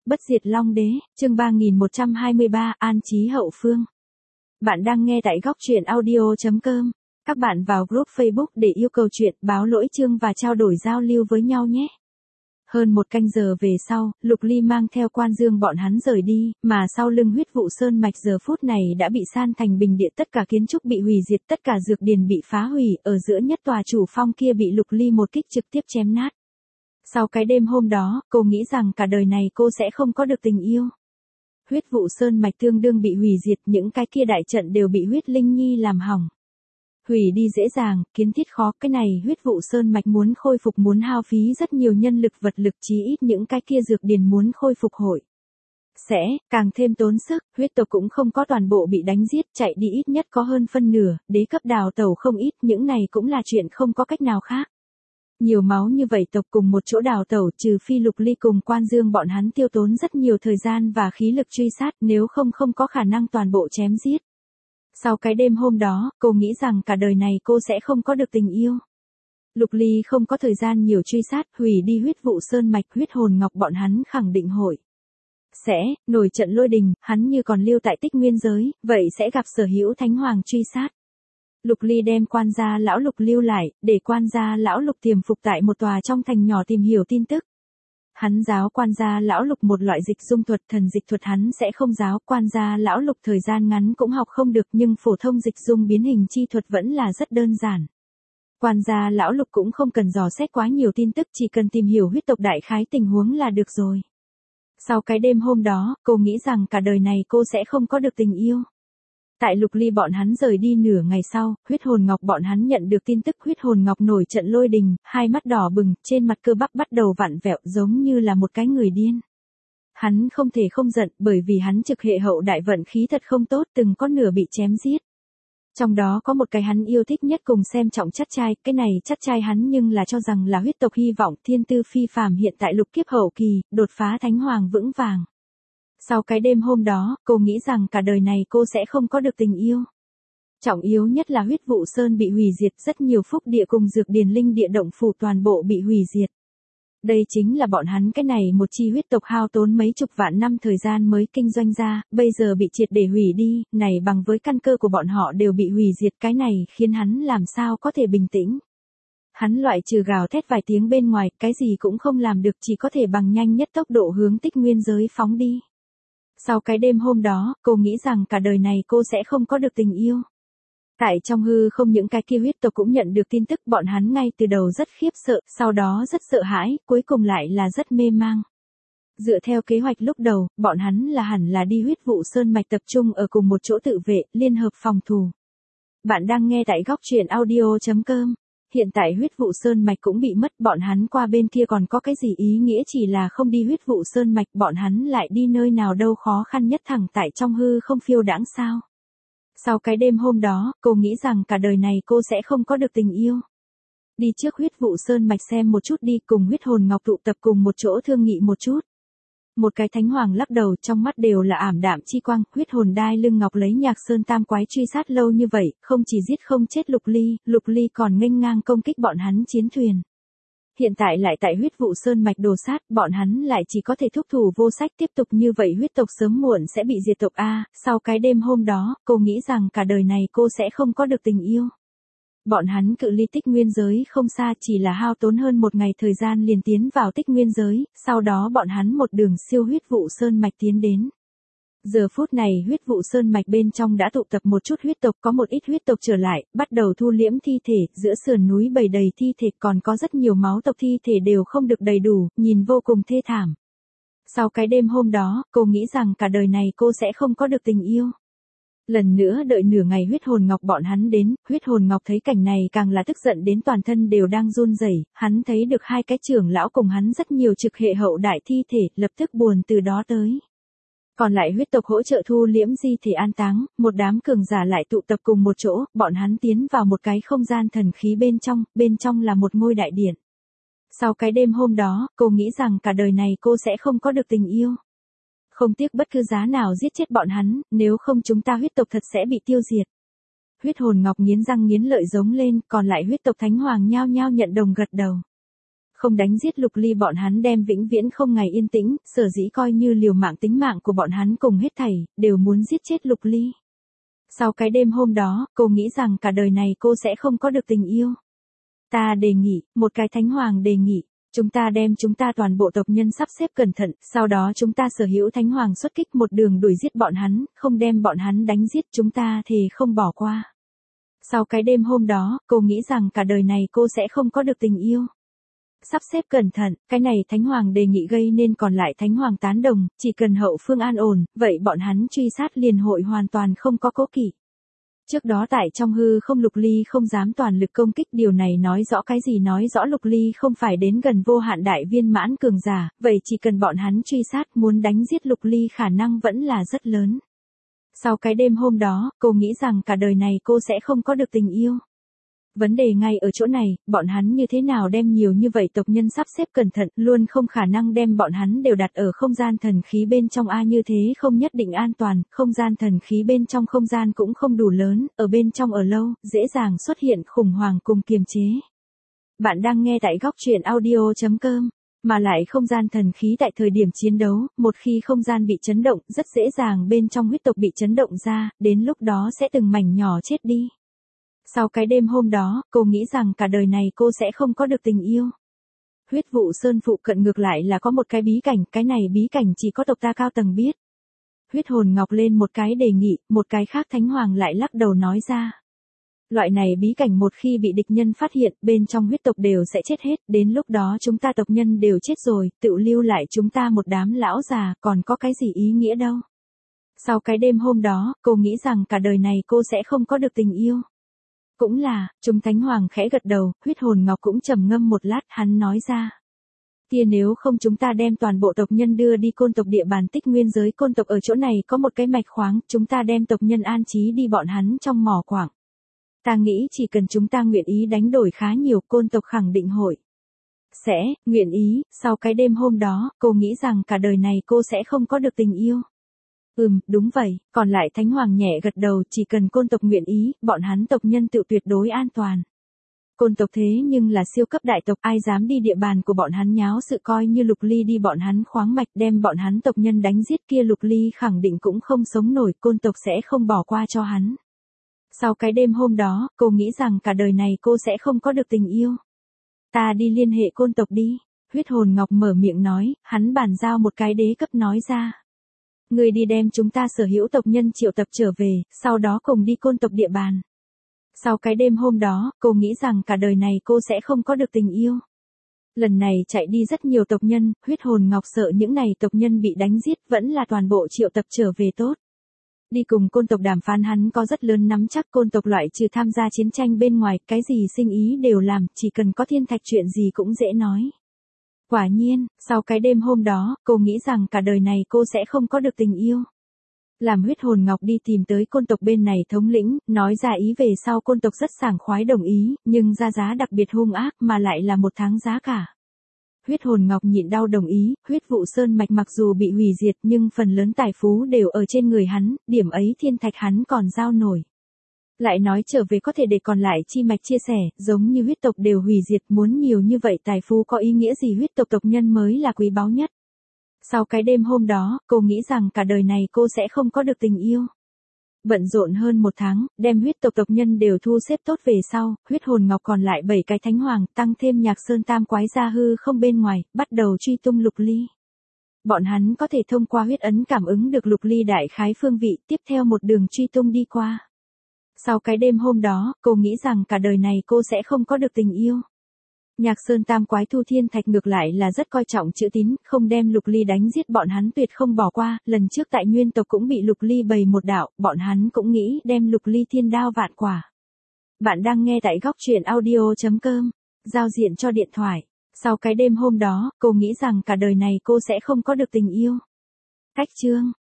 Bất diệt Long Đế, chương 3123, An Chí Hậu Phương. Bạn đang nghe tại góc truyện audio.com. Các bạn vào group Facebook để yêu cầu chuyện, báo lỗi chương và trao đổi giao lưu với nhau nhé. Hơn một canh giờ về sau, Lục Ly mang theo Quan Dương bọn hắn rời đi, mà sau lưng Huyết Vụ Sơn Mạch giờ phút này đã bị san thành bình địa, tất cả kiến trúc bị hủy diệt, tất cả dược điền bị phá hủy, ở giữa nhất tòa chủ phong kia bị Lục Ly một kích trực tiếp chém nát. Sau cái đêm hôm đó, cô nghĩ rằng cả đời này cô sẽ không có được tình yêu. Huyết Vụ Sơn Mạch tương đương bị hủy diệt, những cái kia đại trận đều bị Huyết Linh Nhi làm hỏng. Hủy đi dễ dàng, kiến thiết khó, cái này Huyết Vụ Sơn Mạch muốn khôi phục muốn hao phí rất nhiều nhân lực vật lực, chí ít những cái kia dược điền muốn khôi phục hội sẽ càng thêm tốn sức. Huyết tộc cũng không có toàn bộ bị đánh giết, chạy đi ít nhất có hơn phân nửa, đế cấp đào tẩu không ít, những này cũng là chuyện không có cách nào khác. Nhiều máu như vậy tộc cùng một chỗ đào tẩu, trừ phi Lục Ly cùng Quan Dương bọn hắn tiêu tốn rất nhiều thời gian và khí lực truy sát, nếu không không có khả năng toàn bộ chém giết. Sau cái đêm hôm đó, cô nghĩ rằng cả đời này cô sẽ không có được tình yêu. Lục Ly không có thời gian nhiều truy sát, hủy đi Huyết Vụ Sơn Mạch, Huyết Hồn Ngọc bọn hắn khẳng định hội sẽ nổi trận lôi đình, hắn như còn lưu tại Tích Nguyên giới, vậy sẽ gặp Sở Hữu Thánh Hoàng truy sát. Lục Ly đem Quan gia lão Lục lưu lại, để Quan gia lão Lục tiềm phục tại một tòa trong thành nhỏ tìm hiểu tin tức. Hắn giáo Quan gia lão Lục một loại dịch dung thuật, thần dịch thuật hắn sẽ không giáo. Quan gia lão Lục thời gian ngắn cũng học không được, nhưng phổ thông dịch dung biến hình chi thuật vẫn là rất đơn giản. Quan gia lão Lục cũng không cần dò xét quá nhiều tin tức, chỉ cần tìm hiểu huyết tộc đại khái tình huống là được rồi. Sau cái đêm hôm đó, cô nghĩ rằng cả đời này cô sẽ không có được tình yêu. Tại Lục Ly bọn hắn rời đi nửa ngày sau, Huyết Hồn Ngọc bọn hắn nhận được tin tức. Huyết Hồn Ngọc nổi trận lôi đình, hai mắt đỏ bừng, trên mặt cơ bắp bắt đầu vặn vẹo giống như là một cái người điên. Hắn không thể không giận, bởi vì hắn trực hệ hậu đại vận khí thật không tốt, từng có nửa bị chém giết. Trong đó có một cái hắn yêu thích nhất cùng xem trọng Chắt Trai, cái này Chắt Trai hắn nhưng là cho rằng là huyết tộc hy vọng, thiên tư phi phàm, hiện tại lục kiếp hậu kỳ, đột phá thánh hoàng vững vàng. Sau cái đêm hôm đó, cô nghĩ rằng cả đời này cô sẽ không có được tình yêu. Trọng yếu nhất là Huyết Vụ Sơn bị hủy diệt, rất nhiều phúc địa cùng dược điền linh địa động phủ toàn bộ bị hủy diệt. Đây chính là bọn hắn cái này một chi huyết tộc hao tốn mấy chục vạn năm thời gian mới kinh doanh ra, bây giờ bị triệt để hủy đi, này bằng với căn cơ của bọn họ đều bị hủy diệt, cái này khiến hắn làm sao có thể bình tĩnh. Hắn loại trừ gào thét vài tiếng bên ngoài, cái gì cũng không làm được, chỉ có thể bằng nhanh nhất tốc độ hướng Tích Nguyên giới phóng đi. Sau cái đêm hôm đó, cô nghĩ rằng cả đời này cô sẽ không có được tình yêu. Tại trong hư không những cái kia huyết tộc cũng nhận được tin tức, bọn hắn ngay từ đầu rất khiếp sợ, sau đó rất sợ hãi, cuối cùng lại là rất mê mang. Dựa theo kế hoạch lúc đầu, bọn hắn là hẳn là đi Huyết Vụ Sơn Mạch tập trung ở cùng một chỗ tự vệ, liên hợp phòng thủ. Bạn đang nghe tại góc truyện audio.com. Hiện tại Huyết Vụ Sơn Mạch cũng bị mất, bọn hắn qua bên kia còn có cái gì ý nghĩa, chỉ là không đi Huyết Vụ Sơn Mạch, bọn hắn lại đi nơi nào đâu, khó khăn nhất thẳng tại trong hư không phiêu đãng sao. Sau cái đêm hôm đó, cô nghĩ rằng cả đời này cô sẽ không có được tình yêu. Đi trước Huyết Vụ Sơn Mạch xem một chút đi, cùng Huyết Hồn Ngọc tụ tập cùng một chỗ thương nghị một chút. Một cái thánh hoàng lắc đầu, trong mắt đều là ảm đạm chi quang. Huyết hồn đai lưng ngọc lấy Nhạc Sơn tam quái truy sát lâu như vậy, không chỉ giết không chết Lục Ly còn nghênh ngang công kích bọn hắn chiến thuyền. Hiện tại lại tại Huyết Vụ Sơn Mạch đồ sát, bọn hắn lại chỉ có thể thúc thủ vô sách, tiếp tục như vậy huyết tộc sớm muộn sẽ bị diệt tộc a. Sau cái đêm hôm đó, cô nghĩ rằng cả đời này cô sẽ không có được tình yêu. Bọn hắn cự ly Tích Nguyên giới không xa, chỉ là hao tốn hơn một ngày thời gian liền tiến vào Tích Nguyên giới, sau đó bọn hắn một đường siêu Huyết Vụ Sơn Mạch tiến đến. Giờ phút này Huyết Vụ Sơn Mạch bên trong đã tụ tập một chút huyết tộc, có một ít huyết tộc trở lại, bắt đầu thu liễm thi thể, giữa sườn núi bầy đầy thi thể, còn có rất nhiều máu tộc, thi thể đều không được đầy đủ, nhìn vô cùng thê thảm. Sau cái đêm hôm đó, cô nghĩ rằng cả đời này cô sẽ không có được tình yêu. Lần nữa đợi nửa ngày Huyết Hồn Ngọc bọn hắn đến, Huyết Hồn Ngọc thấy cảnh này càng là tức giận đến toàn thân đều đang run rẩy, hắn thấy được hai cái trưởng lão cùng hắn rất nhiều trực hệ hậu đại thi thể, lập tức buồn từ đó tới. Còn lại huyết tộc hỗ trợ thu liễm di thể an táng, một đám cường giả lại tụ tập cùng một chỗ, bọn hắn tiến vào một cái không gian thần khí bên trong là một ngôi đại điện. Sau cái đêm hôm đó, cô nghĩ rằng cả đời này cô sẽ không có được tình yêu. Không tiếc bất cứ giá nào giết chết bọn hắn, nếu không chúng ta huyết tộc thật sẽ bị tiêu diệt. Huyết Hồn Ngọc nghiến răng nghiến lợi giống lên, còn lại huyết tộc thánh hoàng nhao nhao nhận đồng gật đầu. không đánh giết Lục Ly bọn hắn đem vĩnh viễn không ngày yên tĩnh, sở dĩ coi như liều mạng tính mạng của bọn hắn cùng hết thảy, đều muốn giết chết Lục Ly. Sau cái đêm hôm đó, cô nghĩ rằng cả đời này cô sẽ không có được tình yêu. Ta đề nghị, một cái thánh hoàng đề nghị, chúng ta đem chúng ta toàn bộ tộc nhân sắp xếp cẩn thận, sau đó chúng ta sở hữu thánh hoàng xuất kích một đường đuổi giết bọn hắn, không đem bọn hắn đánh giết chúng ta thì không bỏ qua. Sau cái đêm hôm đó, cô nghĩ rằng cả đời này cô sẽ không có được tình yêu. Sắp xếp cẩn thận, cái này thánh hoàng đề nghị gây nên còn lại thánh hoàng tán đồng, chỉ cần hậu phương an ổn, vậy bọn hắn truy sát liền hội hoàn toàn không có cố kỵ. Trước đó tại trong hư không Lục Ly không dám toàn lực công kích, điều này nói rõ cái gì, nói rõ Lục Ly không phải đến gần vô hạn đại viên mãn cường giả, vậy chỉ cần bọn hắn truy sát muốn đánh giết Lục Ly khả năng vẫn là rất lớn. Sau cái đêm hôm đó, cô nghĩ rằng cả đời này cô sẽ không có được tình yêu. Vấn đề ngay ở chỗ này, bọn hắn như thế nào đem nhiều như vậy tộc nhân sắp xếp cẩn thận, luôn không khả năng đem bọn hắn đều đặt ở không gian thần khí bên trong như thế không nhất định an toàn, không gian thần khí bên trong không gian cũng không đủ lớn, ở bên trong ở lâu, dễ dàng xuất hiện khủng hoảng cùng kiềm chế. Bạn đang nghe tại góc truyện audio.com. Mà lại không gian thần khí tại thời điểm chiến đấu, một khi không gian bị chấn động, rất dễ dàng bên trong huyết tộc bị chấn động ra, đến lúc đó sẽ từng mảnh nhỏ chết đi. Sau cái đêm hôm đó, cô nghĩ rằng cả đời này cô sẽ không có được tình yêu. Huyết vụ sơn phụ cận ngược lại là có một cái bí cảnh, cái này bí cảnh chỉ có tộc ta cao tầng biết. Huyết hồn ngọc lên một cái đề nghị, một cái khác thánh hoàng lại lắc đầu nói ra. Loại này bí cảnh một khi bị địch nhân phát hiện, bên trong huyết tộc đều sẽ chết hết, đến lúc đó chúng ta tộc nhân đều chết rồi, tự lưu lại chúng ta một đám lão già, còn có cái gì ý nghĩa đâu. Sau cái đêm hôm đó, cô nghĩ rằng cả đời này cô sẽ không có được tình yêu. Cũng là, chúng thánh hoàng khẽ gật đầu, huyết hồn ngọc cũng trầm ngâm một lát, hắn nói ra. Tia nếu không chúng ta đem toàn bộ tộc nhân đưa đi côn tộc địa bàn Tích Nguyên giới, côn tộc ở chỗ này có một cái mạch khoáng, chúng ta đem tộc nhân an trí đi bọn hắn trong mỏ quảng. Ta nghĩ chỉ cần chúng ta nguyện ý đánh đổi khá nhiều, côn tộc khẳng định hội. Nguyện ý, sau cái đêm hôm đó, cô nghĩ rằng cả đời này cô sẽ không có được tình yêu. Đúng vậy, còn lại thánh hoàng nhẹ gật đầu, chỉ cần côn tộc nguyện ý, bọn hắn tộc nhân tự tuyệt đối an toàn. Côn tộc thế nhưng là siêu cấp đại tộc, ai dám đi địa bàn của bọn hắn nháo sự, coi như Lục Ly đi bọn hắn khoáng mạch đem bọn hắn tộc nhân đánh giết kia, Lục Ly khẳng định cũng không sống nổi, côn tộc sẽ không bỏ qua cho hắn. Sau cái đêm hôm đó, cô nghĩ rằng cả đời này cô sẽ không có được tình yêu. Ta đi liên hệ côn tộc đi. Huyết hồn ngọc mở miệng nói, hắn bàn giao một cái đế cấp nói ra. Người đi đem chúng ta sở hữu tộc nhân triệu tập trở về, sau đó cùng đi côn tộc địa bàn. Sau cái đêm hôm đó, cô nghĩ rằng cả đời này cô sẽ không có được tình yêu. Lần này chạy đi rất nhiều tộc nhân, huyết hồn ngọc sợ những này tộc nhân bị đánh giết, vẫn là toàn bộ triệu tập trở về tốt. Đi cùng côn tộc đàm phán hắn có rất lớn nắm chắc, côn tộc loại trừ tham gia chiến tranh bên ngoài, cái gì sinh ý đều làm, chỉ cần có thiên thạch chuyện gì cũng dễ nói. Quả nhiên, sau cái đêm hôm đó, cô nghĩ rằng cả đời này cô sẽ không có được tình yêu. Làm huyết hồn ngọc đi tìm tới côn tộc bên này thống lĩnh, nói ra ý về sau, côn tộc rất sảng khoái đồng ý, nhưng ra giá đặc biệt hung ác mà lại là 1 tháng giá cả. Huyết hồn ngọc nhịn đau đồng ý, huyết vụ sơn mạch mặc dù bị hủy diệt nhưng phần lớn tài phú đều ở trên người hắn, điểm ấy thiên thạch hắn còn giao nổi. Lại nói trở về có thể để còn lại chi mạch chia sẻ, giống như huyết tộc đều hủy diệt, muốn nhiều như vậy tài phú có ý nghĩa gì, huyết tộc tộc nhân mới là quý báu nhất. Sau cái đêm hôm đó, cô nghĩ rằng cả đời này cô sẽ không có được tình yêu. Bận rộn hơn 1 tháng, đem huyết tộc tộc nhân đều thu xếp tốt về sau, huyết hồn ngọc còn lại 7 cái thánh hoàng, tăng thêm Nhạc Sơn tam quái ra hư không bên ngoài, bắt đầu truy tung Lục Ly. Bọn hắn có thể thông qua huyết ấn cảm ứng được Lục Ly đại khái phương vị, tiếp theo một đường truy tung đi qua. Sau cái đêm hôm đó, cô nghĩ rằng cả đời này cô sẽ không có được tình yêu. Nhạc Sơn tam quái thu thiên thạch ngược lại là rất coi trọng chữ tín, không đem Lục Ly đánh giết bọn hắn tuyệt không bỏ qua, lần trước tại Nguyên tộc cũng bị Lục Ly bày một đạo, bọn hắn cũng nghĩ đem Lục Ly thiên đao vạn quả. Bạn đang nghe tại góc truyện audio.com, giao diện cho điện thoại. Sau cái đêm hôm đó, cô nghĩ rằng cả đời này cô sẽ không có được tình yêu. Cách chương